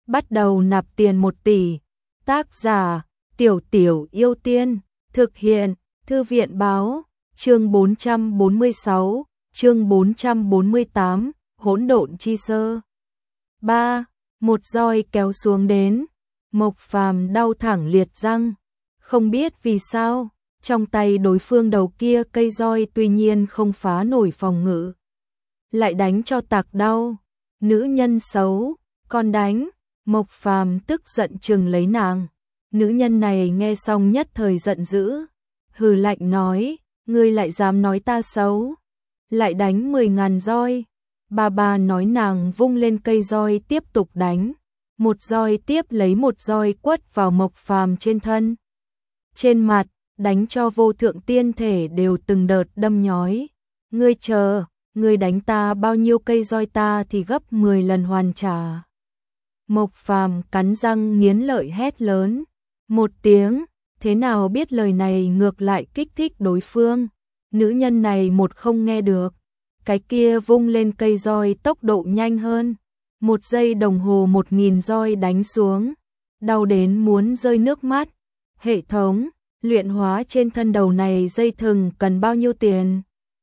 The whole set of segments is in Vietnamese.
bắt đầu nạp tiền 1 tỷ. Tác giả, Tiểu Tiểu Yêu Tiên, thực hiện, Thư viện báo, chương 446, chương 448, hỗn độn chi sơ. 3. Một roi kéo xuống đến, Mộc Phàm đau thẳng liệt răng, không biết vì sao, trong tay đối phương đầu kia cây roi tuy nhiên không phá nổi phòng ngự, lại đánh cho tạc đau. Nữ nhân xấu, con đánh. Mộc Phàm tức giận trừng lấy nàng. Nữ nhân này nghe xong nhất thời giận dữ, hừ lạnh nói, ngươi lại dám nói ta xấu, lại đánh 10.000 roi. Bà nói nàng vung lên cây roi tiếp tục đánh, một roi tiếp lấy một roi quất vào Mộc Phàm trên thân, trên mặt, đánh cho vô thượng tiên thể đều từng đợt đâm nhói. Ngươi chờ, ngươi đánh ta bao nhiêu cây roi ta thì gấp 10 lần hoàn trả. Mộc Phàm cắn răng nghiến lợi hét lớn một tiếng, thế nào biết lời này ngược lại kích thích đối phương. Nữ nhân này một không nghe được, cái kia vung lên cây roi tốc độ nhanh hơn, 1 giây đồng hồ 1.000 roi đánh xuống, đau đến muốn rơi nước mắt. Hệ thống luyện hóa trên thân đầu này dây thừng cần bao nhiêu tiền?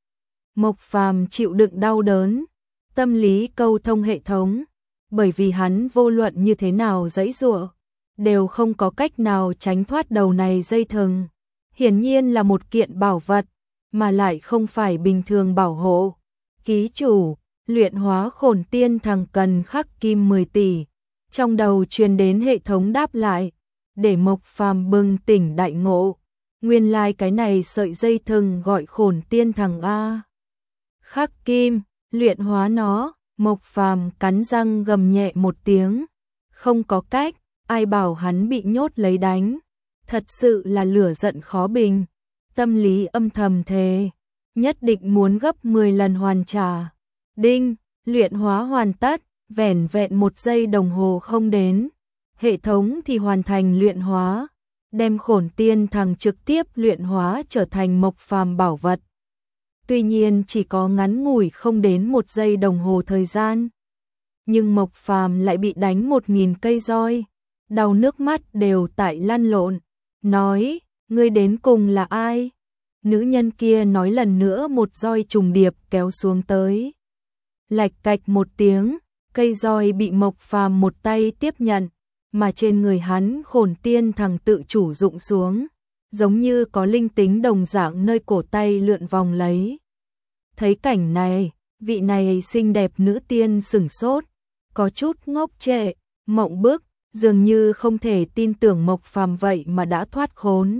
Mộc Phàm chịu đựng đau đớn, tâm lý câu thông hệ thống, bởi vì hắn vô luận như thế nào giãy giụa, đều không có cách nào tránh thoát đầu này dây thừng. Hiển nhiên là một kiện bảo vật, mà lại không phải bình thường bảo hộ. Ký chủ, luyện hóa khổn tiên thằng cần khắc kim 10 tỷ. Trong đầu truyền đến hệ thống đáp lại, để Mộc Phàm bừng tỉnh đại ngộ. Nguyên lai cái này sợi dây thừng gọi khổn tiên thằng A. Khắc kim, luyện hóa nó. Mộc Phàm cắn răng gầm nhẹ một tiếng, không có cách, ai bảo hắn bị nhốt lấy đánh, thật sự là lửa giận khó bình. Tâm lý âm thầm thề, nhất định muốn gấp 10 lần hoàn trả. Đinh, luyện hóa hoàn tất, vẻn vẹn 1 giây đồng hồ không đến, hệ thống thì hoàn thành luyện hóa, đem khổn tiên thằng trực tiếp luyện hóa trở thành Mộc Phàm bảo vật. Tuy nhiên chỉ có ngắn ngủi không đến 1 giây đồng hồ thời gian, nhưng Mộc Phàm lại bị đánh 1.000 cây roi, đau nước mắt đều tại lăn lộn, nói, ngươi đến cùng là ai? Nữ nhân kia nói lần nữa, một roi trùng điệp kéo xuống tới. Lạch cạch một tiếng, cây roi bị Mộc Phàm một tay tiếp nhận, mà trên người hắn khổn tiên thằng tự chủ rụng xuống, giống như có linh tính đồng dạng nơi cổ tay lượn vòng lấy. Thấy cảnh này, vị này xinh đẹp nữ tiên sửng sốt, có chút ngốc trệ, mộng bức, dường như không thể tin tưởng Mộc Phàm vậy mà đã thoát khốn.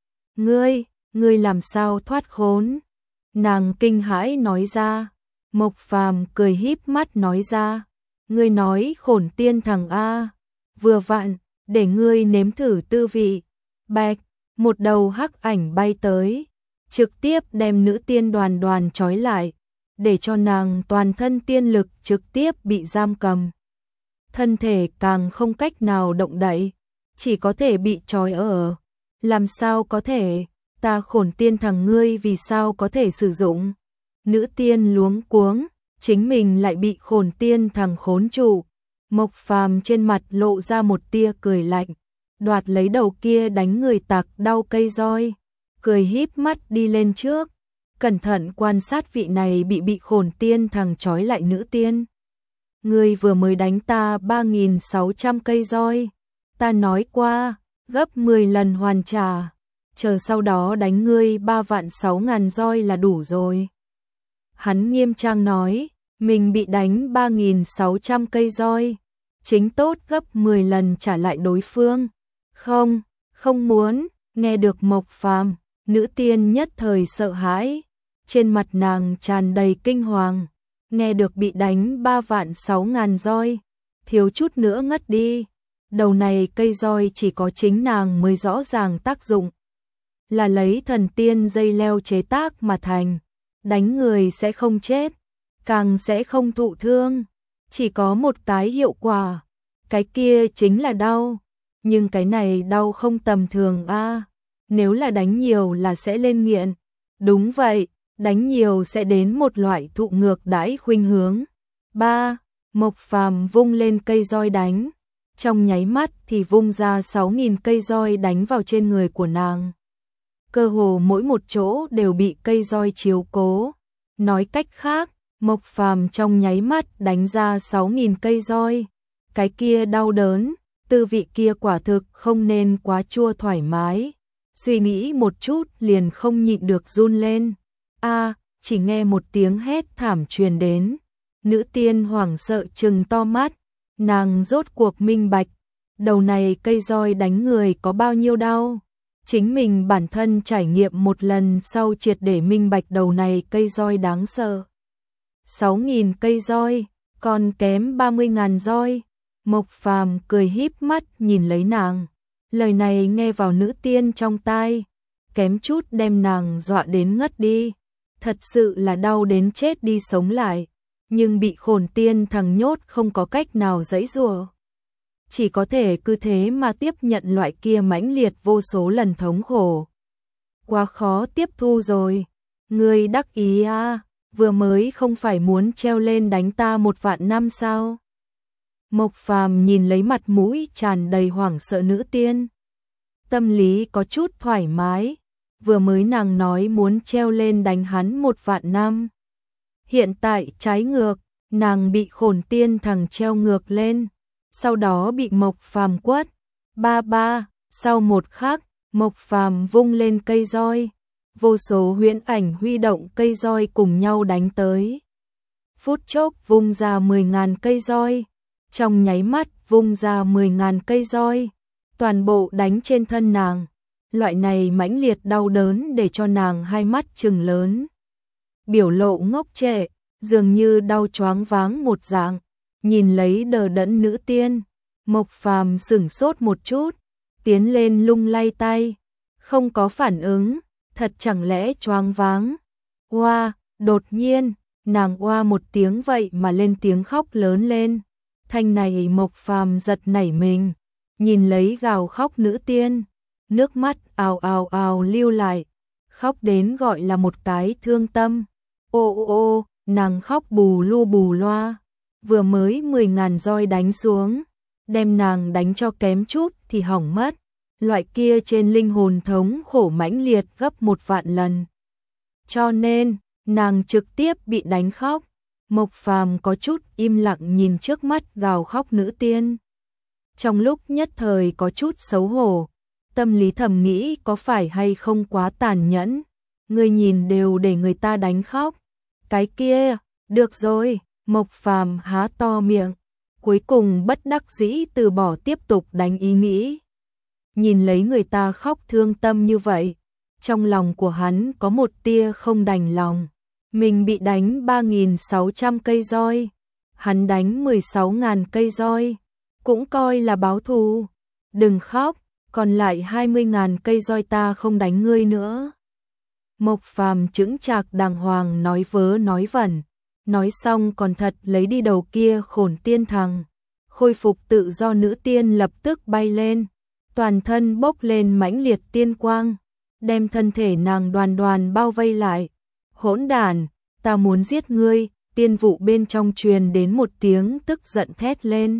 Ngươi làm sao thoát khốn? Nàng kinh hãi nói ra. Mộc Phàm cười híp mắt nói ra, ngươi nói khổn tiên thằng A, vừa vặn, để ngươi nếm thử tư vị. Bạch, một đầu hắc ảnh bay tới, trực tiếp đem nữ tiên đoàn trói lại, để cho nàng toàn thân tiên lực trực tiếp bị giam cầm. Thân thể càng không cách nào động đậy, chỉ có thể bị trói ở. Làm sao có thể, ta khổn tiên thằng ngươi vì sao có thể sử dụng? Nữ tiên luống cuống, chính mình lại bị khổn tiên thằng khốn trụ. Mộc Phàm trên mặt lộ ra một tia cười lạnh, đoạt lấy đầu kia đánh người tặc đau cây roi, cười híp mắt đi lên trước, cẩn thận quan sát vị này bị khổn tiên thằng trói lại nữ tiên. Ngươi vừa mới đánh ta 3.600 cây roi, ta nói qua, gấp 10 lần hoàn trả, chờ sau đó đánh ngươi 3.600.000 roi là đủ rồi. Hắn nghiêm trang nói, mình bị đánh 3.600 cây roi, chính tốt gấp 10 lần trả lại đối phương. Không muốn, nghe được Mộc Phàm, nữ tiên nhất thời sợ hãi, trên mặt nàng tràn đầy kinh hoàng, nghe được bị đánh 3.600.000 roi, thiếu chút nữa ngất đi. Đầu này cây roi chỉ có chính nàng mới rõ ràng tác dụng, là lấy thần tiên dây leo chế tác mà thành, đánh người sẽ không chết, càng sẽ không thụ thương, chỉ có một cái hiệu quả, cái kia chính là đau, nhưng cái này đau không tầm thường a, nếu là đánh nhiều là sẽ lên nghiện. Đúng vậy, đánh nhiều sẽ đến một loại thụ ngược đãi khuynh hướng. 3. Mộc Phàm vung lên cây roi đánh, trong nháy mắt thì vung ra 6.000 cây roi đánh vào trên người của nàng. Cơ hồ mỗi một chỗ đều bị cây roi chiếu cố. Nói cách khác, Mộc Phàm trong nháy mắt đánh ra 6.000 cây roi. Cái kia đau đớn, tư vị kia quả thực không nên quá chua thoải mái. Suy nghĩ một chút liền không nhịn được run lên. Chỉ nghe một tiếng hét thảm truyền đến. Nữ tiên hoảng sợ trừng to mắt. Nàng rốt cuộc minh bạch. Đầu này cây roi đánh người có bao nhiêu đau. Chính mình bản thân trải nghiệm một lần sau triệt để minh bạch đầu này cây roi đáng sợ. 6.000 cây roi, còn kém 30.000 roi. Mộc Phàm cười híp mắt nhìn lấy nàng. Lời này nghe vào nữ tiên trong tai, kém chút đem nàng dọa đến ngất đi. Thật sự là đau đến chết đi sống lại, nhưng bị Khổn Tiên thằng nhốt không có cách nào giãy giụa. Chỉ có thể cứ thế mà tiếp nhận loại kia mãnh liệt vô số lần thống khổ. Quá khó tiếp thu rồi. Ngươi đắc ý à, vừa mới không phải muốn treo lên đánh ta 1.000 năm sao? Mộc Phàm nhìn lấy mặt mũi tràn đầy hoảng sợ nữ tiên. Tâm lý có chút thoải mái. Vừa mới nàng nói muốn treo lên đánh hắn 1.000 năm. Hiện tại trái ngược, nàng bị Khổn Tiên thằng treo ngược lên. Sau đó bị Mộc Phàm quất. Ba, sau một khắc, Mộc Phàm vung lên cây roi. Vô số huyễn ảnh huy động cây roi cùng nhau đánh tới. Phút chốc vung ra 10.000 cây roi. Trong nháy mắt vung ra 10.000 cây roi. Toàn bộ đánh trên thân nàng. Loại này mãnh liệt đau đớn để cho nàng hai mắt trừng lớn. Biểu lộ ngốc trệ, dường như đau choáng váng một dạng. Nhìn lấy đờ đẫn nữ tiên, Mộc Phàm sửng sốt một chút, tiến lên lung lay tay, không có phản ứng, thật chẳng lẽ choáng váng. Đột nhiên, nàng một tiếng vậy mà lên tiếng khóc lớn lên. Thanh này Mộc Phàm giật nảy mình, nhìn lấy gào khóc nữ tiên, nước mắt ào ào ào lưu lại, khóc đến gọi là một cái thương tâm. Nàng khóc bù lu bù loa. Vừa mới 10.000 roi đánh xuống, đem nàng đánh cho kém chút thì hỏng mất. Loại kia trên linh hồn thống khổ mãnh liệt gấp 1.000 lần. Cho nên, nàng trực tiếp bị đánh khóc. Mộc Phàm có chút im lặng nhìn trước mắt gào khóc nữ tiên. Trong lúc nhất thời có chút xấu hổ, tâm lý thầm nghĩ có phải hay không quá tàn nhẫn. Người nhìn đều để người ta đánh khóc. Cái kia, được rồi. Mộc Phàm há to miệng, cuối cùng bất đắc dĩ từ bỏ tiếp tục đánh ý nghĩ. Nhìn lấy người ta khóc thương tâm như vậy, trong lòng của hắn có một tia không đành lòng. Mình bị đánh 3.600 cây roi, hắn đánh 16.000 cây roi, cũng coi là báo thù. Đừng khóc, còn lại 20.000 cây roi ta không đánh ngươi nữa. Mộc Phàm chững chạc đàng hoàng nói vớ nói vẩn. Nói xong còn thật lấy đi đầu kia Khổn Tiên thằng. Khôi phục tự do nữ tiên lập tức bay lên. Toàn thân bốc lên mãnh liệt tiên quang. Đem thân thể nàng đoàn đoàn bao vây lại. Hỗn đản, ta muốn giết ngươi. Tiên vụ bên trong truyền đến một tiếng tức giận thét lên.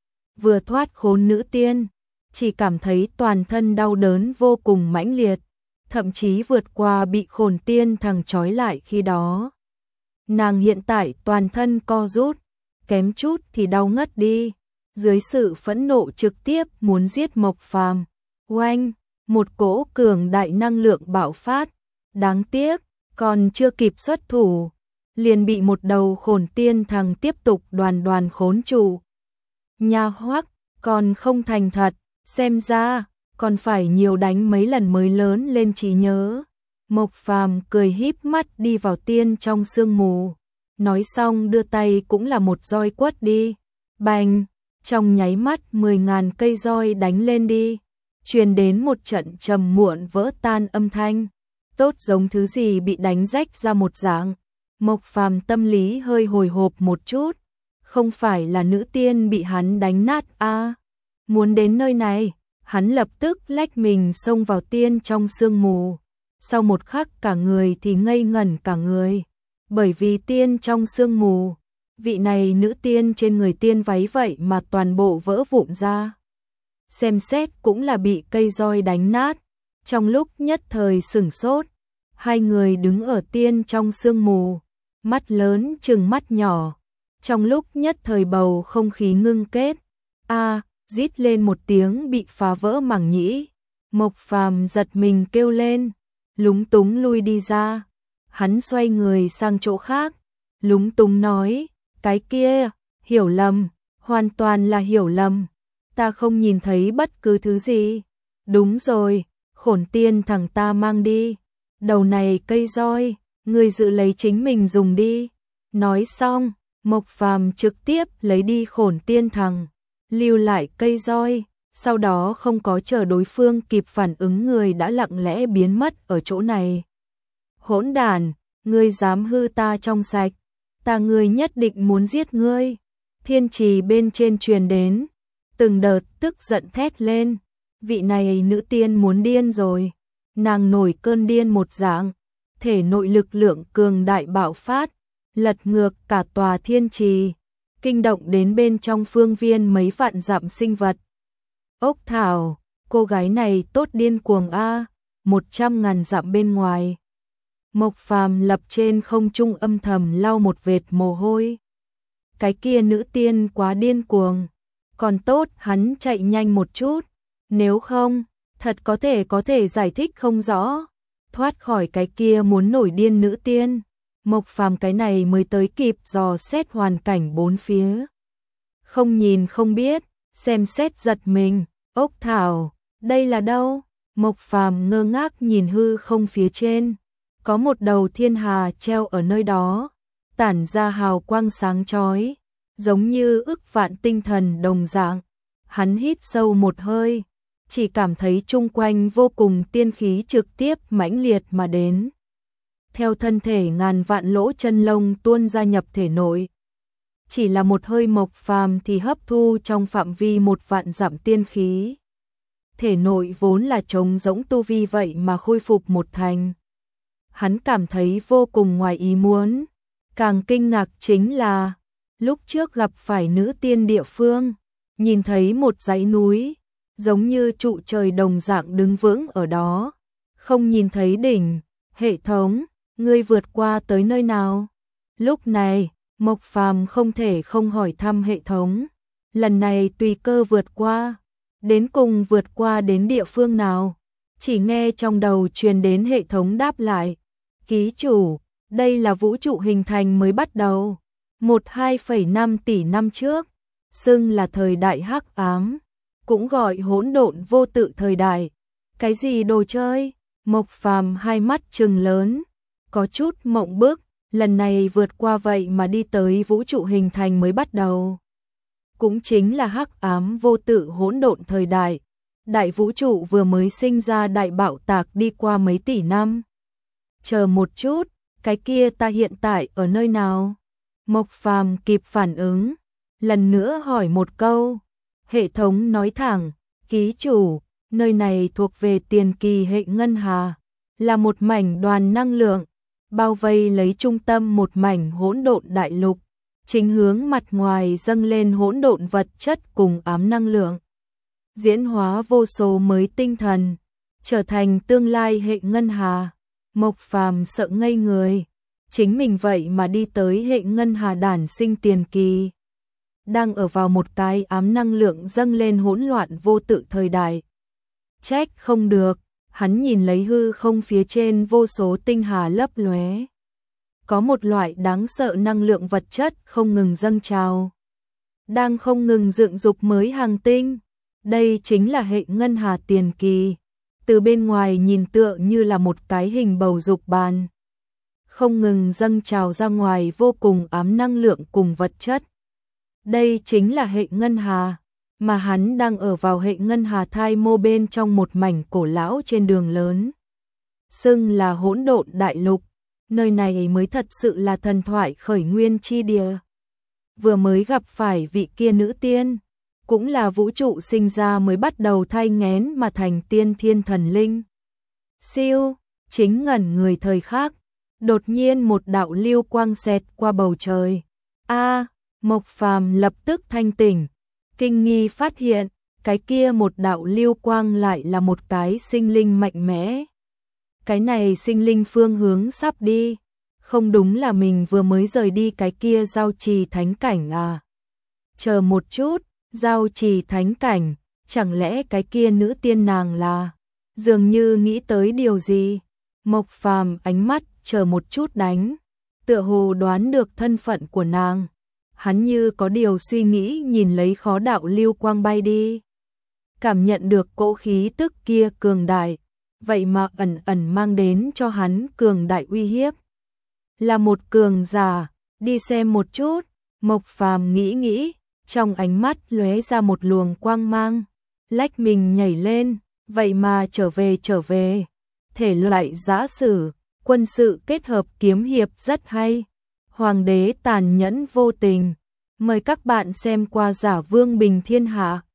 Vừa thoát khốn nữ tiên, chỉ cảm thấy toàn thân đau đớn vô cùng mãnh liệt. Thậm chí vượt qua bị Khổn Tiên thằng trói lại khi đó. Nàng hiện tại toàn thân co rút, kém chút thì đau ngất đi, dưới sự phẫn nộ trực tiếp muốn giết Mộc Phàm. Oanh, một cỗ cường đại năng lượng bạo phát, đáng tiếc, còn chưa kịp xuất thủ, liền bị một đầu Khổn Tiên thằng tiếp tục đoàn đoàn khốn trụ. Nha hoắc, còn không thành thật, xem ra, còn phải nhiều đánh mấy lần mới lớn lên trí nhớ. Mộc Phàm cười híp mắt đi vào tiên trong sương mù. Nói xong đưa tay cũng là một roi quất đi. Bành, trong nháy mắt 10.000 cây roi đánh lên đi. Truyền đến một trận trầm muộn vỡ tan âm thanh. Tốt giống thứ gì bị đánh rách ra một dạng. Mộc Phàm tâm lý hơi hồi hộp một chút. Không phải là nữ tiên bị hắn đánh nát à. Muốn đến nơi này, hắn lập tức lách mình xông vào tiên trong sương mù. Sau một khắc cả người thì ngây ngẩn cả người, bởi vì tiên trong sương mù, vị này nữ tiên trên người tiên váy vậy mà toàn bộ vỡ vụn ra. Xem xét cũng là bị cây roi đánh nát, trong lúc nhất thời sửng sốt, hai người đứng ở tiên trong sương mù, mắt lớn chừng mắt nhỏ, trong lúc nhất thời bầu không khí ngưng kết. Rít lên một tiếng bị phá vỡ màng nhĩ, Mộc Phàm giật mình kêu lên, lúng túng lui đi ra. Hắn xoay người sang chỗ khác, lúng túng nói, cái kia, hiểu lầm, hoàn toàn là hiểu lầm, ta không nhìn thấy bất cứ thứ gì. Đúng rồi, Khổn tiên thằng ta mang đi, đầu này cây roi, người dự lấy chính mình dùng đi. Nói xong, Mộc Phàm trực tiếp lấy đi Khổn tiên thằng, lưu lại cây roi, sau đó không có chờ đối phương kịp phản ứng người đã lặng lẽ biến mất ở chỗ này. Hỗn đản, ngươi dám hư ta trong sạch, ta ngươi nhất định muốn giết ngươi. Thiên trì bên trên truyền đến, từng đợt tức giận thét lên, vị này nữ tiên muốn điên rồi, nàng nổi cơn điên một dạng, thể nội lực lượng cường đại bạo phát, lật ngược cả tòa thiên trì, kinh động đến bên trong phương viên mấy vạn dặm sinh vật. Ốc Thảo, cô gái này tốt điên cuồng a, 100.000 dặm bên ngoài. Mộc Phàm lập trên không trung âm thầm lau một vệt mồ hôi. Cái kia nữ tiên quá điên cuồng, còn tốt hắn chạy nhanh một chút, nếu không, thật có thể giải thích không rõ, thoát khỏi cái kia muốn nổi điên nữ tiên. Mộc Phàm cái này mới tới kịp dò xét hoàn cảnh bốn phía. Không nhìn không biết, xem xét giật mình, Ốc Thảo, đây là đâu? Mộc Phàm ngơ ngác nhìn hư không phía trên, có một đầu thiên hà treo ở nơi đó, tản ra hào quang sáng chói, giống như ức vạn tinh thần đồng dạng. Hắn hít sâu một hơi, chỉ cảm thấy chung quanh vô cùng tiên khí trực tiếp mãnh liệt mà đến. Theo thân thể ngàn vạn lỗ chân lông tuôn ra nhập thể nội. Chỉ là một hơi Mộc Phàm thì hấp thu trong phạm vi 1 vạn dặm tiên khí. Thể nội vốn là trống rỗng tu vi vậy mà khôi phục một thành. Hắn cảm thấy vô cùng ngoài ý muốn. Càng kinh ngạc chính là, lúc trước gặp phải nữ tiên địa phương, nhìn thấy một dãy núi, giống như trụ trời đồng dạng đứng vững ở đó. Không nhìn thấy đỉnh, hệ thống, ngươi vượt qua tới nơi nào? Lúc này, Mộc Phàm không thể không hỏi thăm hệ thống. Lần này tùy cơ vượt qua, đến cùng vượt qua đến địa phương nào? Chỉ nghe trong đầu truyền đến hệ thống đáp lại. Ký chủ, đây là vũ trụ hình thành mới bắt đầu. 12,5 tỷ năm trước, xưng là thời đại hắc ám, cũng gọi hỗn độn vô tự thời đại. Cái gì đồ chơi? Mộc Phàm hai mắt trừng lớn, có chút mộng bức, lần này vượt qua vậy mà đi tới vũ trụ hình thành mới bắt đầu. Cũng chính là hắc ám vô tự hỗn độn thời đại, đại vũ trụ vừa mới sinh ra đại bạo tạc đi qua mấy tỷ năm. Chờ một chút, cái kia ta hiện tại ở nơi nào? Mộc Phàm kịp phản ứng, lần nữa hỏi một câu. Hệ thống nói thẳng, ký chủ, nơi này thuộc về tiền kỳ hệ ngân hà, là một mảnh đoàn năng lượng, bao vây lấy trung tâm một mảnh hỗn độn đại lục, chính hướng mặt ngoài dâng lên hỗn độn vật chất cùng ám năng lượng, diễn hóa vô số mới tinh thần, trở thành tương lai hệ ngân hà. Mộc Phàm sợ ngây người, chính mình vậy mà đi tới hệ ngân hà đản sinh tiền kỳ, đang ở vào một cái ám năng lượng dâng lên hỗn loạn vô tự thời đại. Trách không được, hắn nhìn lấy hư không phía trên vô số tinh hà lấp lóe. Có một loại đáng sợ năng lượng vật chất không ngừng dâng trào, đang không ngừng dựng dục mới hành tinh. Đây chính là hệ ngân hà tiền kỳ, từ bên ngoài nhìn tựa như là một cái hình bầu dục bàn, không ngừng dâng trào ra ngoài vô cùng ám năng lượng cùng vật chất. Đây chính là hệ ngân hà, mà hắn đang ở vào hệ ngân hà thai mô bên trong một mảnh cổ lão trên đường lớn. Xưng là hỗn độn đại lục, nơi này mới thật sự là thần thoại khởi nguyên chi địa. Vừa mới gặp phải vị kia nữ tiên, cũng là vũ trụ sinh ra mới bắt đầu thai nghén mà thành tiên thiên thần linh. Siêu, chính ngẩn người thời khắc, đột nhiên một đạo lưu quang xẹt qua bầu trời, Mộc Phàm lập tức thanh tỉnh, kinh nghi phát hiện, cái kia một đạo lưu quang lại là một cái sinh linh mạnh mẽ. Cái này sinh linh phương hướng sắp đi, không đúng là mình vừa mới rời đi cái kia giao trì thánh cảnh à? Chờ một chút, giao trì thánh cảnh, chẳng lẽ cái kia nữ tiên nàng là? Dường như nghĩ tới điều gì, Mộc Phàm ánh mắt chờ một chút đánh, tựa hồ đoán được thân phận của nàng. Hắn như có điều suy nghĩ nhìn lấy khó đạo lưu quang bay đi. Cảm nhận được cỗ khí tức kia cường đại, vậy mà ẩn ẩn mang đến cho hắn cường đại uy hiếp. Là một cường giả, đi xem một chút, Mộc Phàm nghĩ, trong ánh mắt lóe ra một luồng quang mang, lách mình nhảy lên, vậy mà trở về. Thể loại giã sử, quân sự kết hợp kiếm hiệp rất hay. Hoàng đế tàn nhẫn vô tình. Mời các bạn xem qua Giả Vương Bình Thiên Hạ.